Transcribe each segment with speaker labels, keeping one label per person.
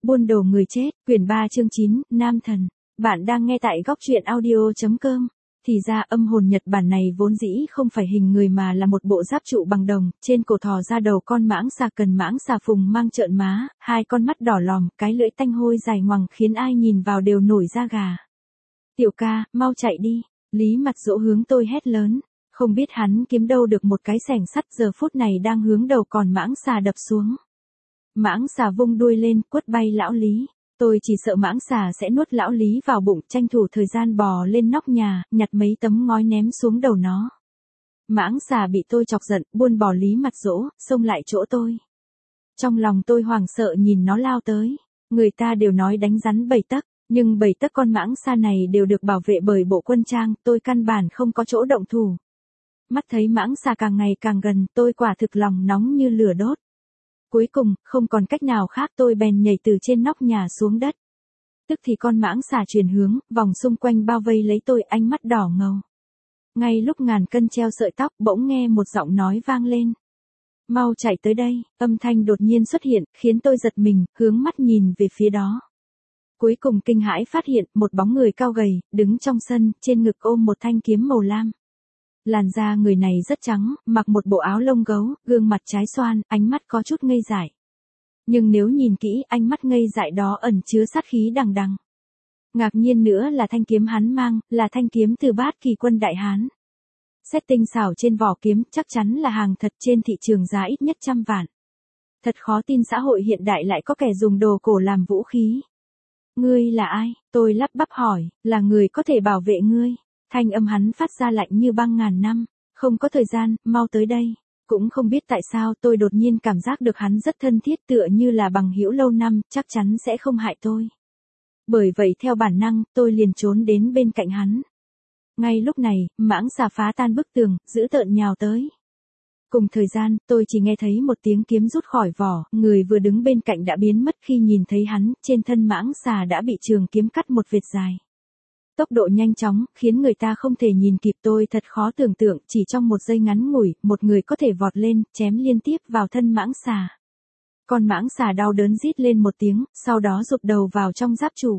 Speaker 1: Buôn đồ người chết, quyển 3 chương 9, Nam thần. Bạn đang nghe tại góc truyện audio.com. Thì ra âm hồn Nhật Bản này vốn dĩ không phải hình người mà là một bộ giáp trụ bằng đồng, trên cổ thò ra đầu con mãng xà cần mãng xà phùng mang trợn má, hai con mắt đỏ lòm, cái lưỡi tanh hôi dài ngoằng khiến ai nhìn vào đều nổi da gà. Tiểu ca, mau chạy đi, Lý Mặt Dỗ hướng tôi hét lớn, không biết hắn kiếm đâu được một cái xẻng sắt giờ phút này đang hướng đầu con mãng xà đập xuống. Mãng xà vung đuôi lên, quất bay lão Lý. Tôi chỉ sợ mãng xà sẽ nuốt lão Lý vào bụng, tranh thủ thời gian bò lên nóc nhà, nhặt mấy tấm ngói ném xuống đầu nó. Mãng xà bị tôi chọc giận, buôn bỏ Lý Mặt Dỗ, xông lại chỗ tôi. Trong lòng tôi hoảng sợ nhìn nó lao tới. Người ta đều nói đánh rắn 7 tấc, nhưng 7 tấc con mãng xà này đều được bảo vệ bởi bộ quân trang, tôi căn bản không có chỗ động thủ. Mắt thấy mãng xà càng ngày càng gần, tôi quả thực lòng nóng như lửa đốt. Cuối cùng, không còn cách nào khác tôi bèn nhảy từ trên nóc nhà xuống đất. Tức thì con mãng xà chuyển hướng, vòng xung quanh bao vây lấy tôi, ánh mắt đỏ ngầu. Ngay lúc ngàn cân treo sợi tóc, bỗng nghe một giọng nói vang lên. Mau chạy tới đây, âm thanh đột nhiên xuất hiện, khiến tôi giật mình, hướng mắt nhìn về phía đó. Cuối cùng kinh hãi phát hiện, một bóng người cao gầy, đứng trong sân, trên ngực ôm một thanh kiếm màu lam. Làn da người này rất trắng, mặc một bộ áo lông gấu, gương mặt trái xoan, ánh mắt có chút ngây dại. Nhưng nếu nhìn kỹ, ánh mắt ngây dại đó ẩn chứa sát khí đằng đằng. Ngạc nhiên nữa là thanh kiếm hắn mang, là thanh kiếm từ Bát Kỳ quân Đại Hán. Xét tinh xảo trên vỏ kiếm, chắc chắn là hàng thật, trên thị trường giá ít nhất 100 vạn. Thật khó tin xã hội hiện đại lại có kẻ dùng đồ cổ làm vũ khí. Ngươi là ai? Tôi lắp bắp hỏi, là người có thể bảo vệ ngươi. Thanh âm hắn phát ra lạnh như băng ngàn năm, không có thời gian, mau tới đây. Cũng không biết tại sao tôi đột nhiên cảm giác được hắn rất thân thiết, tựa như là bằng hữu lâu năm, chắc chắn sẽ không hại tôi. Bởi vậy theo bản năng, tôi liền trốn đến bên cạnh hắn. Ngay lúc này, mãng xà phá tan bức tường, dữ tợn nhào tới. Cùng thời gian, tôi chỉ nghe thấy một tiếng kiếm rút khỏi vỏ, người vừa đứng bên cạnh đã biến mất khi nhìn thấy hắn, trên thân mãng xà đã bị trường kiếm cắt một vệt dài. Tốc độ nhanh chóng, khiến người ta không thể nhìn kịp, tôi thật khó tưởng tượng, chỉ trong một giây ngắn ngủi, một người có thể vọt lên, chém liên tiếp vào thân mãng xà. Con mãng xà đau đớn rít lên một tiếng, sau đó rụt đầu vào trong giáp trụ.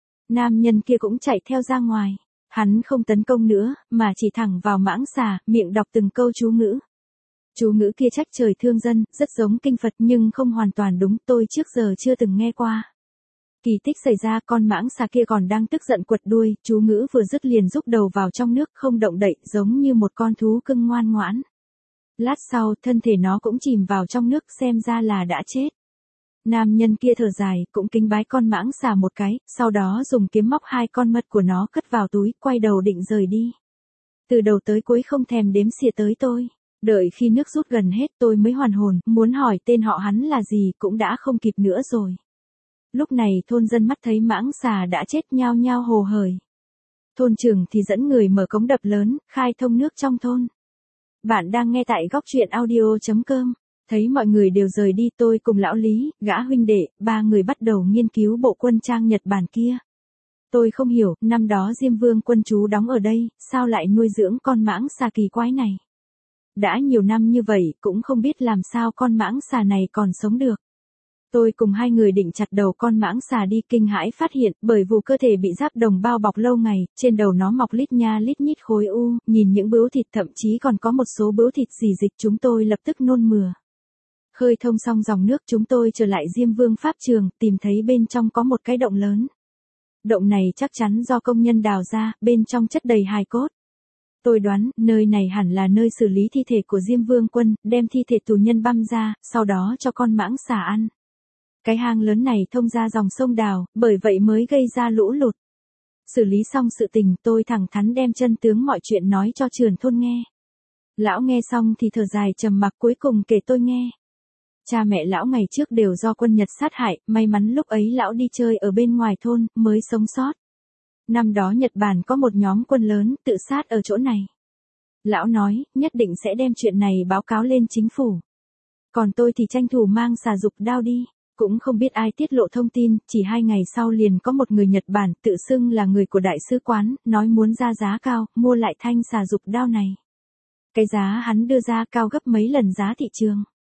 Speaker 1: Nam nhân kia cũng chạy theo ra ngoài. Hắn không tấn công nữa, mà chỉ thẳng vào mãng xà, miệng đọc từng câu chú ngữ. Chú ngữ kia trách trời thương dân, rất giống kinh Phật nhưng không hoàn toàn đúng, tôi trước giờ chưa từng nghe qua. Kỳ tích xảy ra, con mãng xà kia còn đang tức giận quật đuôi, chú ngữ vừa dứt liền rúc đầu vào trong nước, không động đậy, giống như một con thú cưng ngoan ngoãn. Lát sau, thân thể nó cũng chìm vào trong nước, xem ra là đã chết. Nam nhân kia thở dài, cũng kính bái con mãng xà một cái, sau đó dùng kiếm móc hai con mật của nó cất vào túi, quay đầu định rời đi. Từ đầu tới cuối không thèm đếm xỉa tới tôi. Đợi khi nước rút gần hết tôi mới hoàn hồn, muốn hỏi tên họ hắn là gì cũng đã không kịp nữa rồi. Lúc này thôn dân mắt thấy mãng xà đã chết nhao nhao hồ hởi. Thôn trưởng thì dẫn người mở cống đập lớn, khai thông nước trong thôn. Bạn đang nghe tại góc truyện audio.com. Thấy mọi người đều rời đi, tôi cùng lão Lý, gã huynh đệ, 3 người bắt đầu nghiên cứu bộ quân trang Nhật Bản kia. Tôi không hiểu, năm đó Diêm Vương quân chú đóng ở đây, sao lại nuôi dưỡng con mãng xà kỳ quái này. Đã nhiều năm như vậy, cũng không biết làm sao con mãng xà này còn sống được. Tôi cùng 2 người định chặt đầu con mãng xà đi, kinh hãi phát hiện, bởi vụ cơ thể bị giáp đồng bao bọc lâu ngày, trên đầu nó mọc lít nha lít nhít khối u, nhìn những bướu thịt, thậm chí còn có một số bướu thịt rỉ dịch, chúng tôi lập tức nôn mửa. Khơi thông xong dòng nước, chúng tôi trở lại Diêm Vương pháp trường, tìm thấy bên trong có một cái động lớn. Động này chắc chắn do công nhân đào ra, bên trong chất đầy hài cốt. Tôi đoán, nơi này hẳn là nơi xử lý thi thể của Diêm Vương quân, đem thi thể tù nhân băm ra, sau đó cho con mãng xà ăn. Cái hang lớn này thông ra dòng sông Đào, bởi vậy mới gây ra lũ lụt. Xử lý xong sự tình, tôi thẳng thắn đem chân tướng mọi chuyện nói cho trưởng thôn nghe. Lão nghe xong thì thở dài trầm mặc, cuối cùng kể tôi nghe. Cha mẹ lão ngày trước đều do quân Nhật sát hại, may mắn lúc ấy lão đi chơi ở bên ngoài thôn, mới sống sót. Năm đó Nhật Bản có một nhóm quân lớn, tự sát ở chỗ này. Lão nói, nhất định sẽ đem chuyện này báo cáo lên chính phủ. Còn tôi thì tranh thủ mang xà dục đao đi. Cũng không biết ai tiết lộ thông tin, chỉ 2 ngày sau liền có một người Nhật Bản, tự xưng là người của đại sứ quán, nói muốn ra giá cao, mua lại thanh xà dục đao này. Cái giá hắn đưa ra cao gấp mấy lần giá thị trường.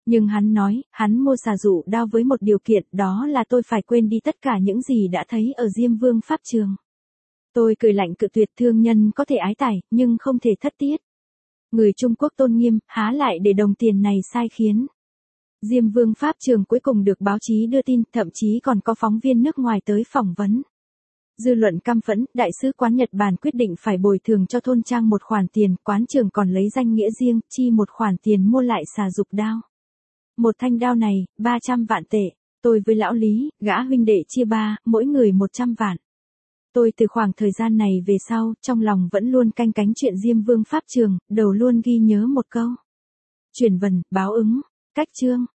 Speaker 1: Nhưng hắn nói, hắn mua xà dụ đao với một điều kiện, đó là tôi phải quên đi tất cả những gì đã thấy ở Diêm Vương Pháp Trường. Tôi cười lạnh cự tuyệt, thương nhân có thể ái tài, nhưng không thể thất tiết. Người Trung Quốc tôn nghiêm, há lại để đồng tiền này sai khiến. Diêm Vương Pháp Trường cuối cùng được báo chí đưa tin, thậm chí còn có phóng viên nước ngoài tới phỏng vấn. Dư luận căm phẫn, đại sứ quán Nhật Bản quyết định phải bồi thường cho thôn trang một khoản tiền, quán trường còn lấy danh nghĩa riêng, chi một khoản tiền mua lại xà dục đao. Một thanh đao này, 300 vạn tệ, tôi với lão Lý, gã huynh đệ chia ba, mỗi người 100 vạn. Tôi từ khoảng thời gian này về sau, trong lòng vẫn luôn canh cánh chuyện Diêm Vương Pháp Trường, đầu luôn ghi nhớ một câu. Chuyển vần, báo ứng, cách chương.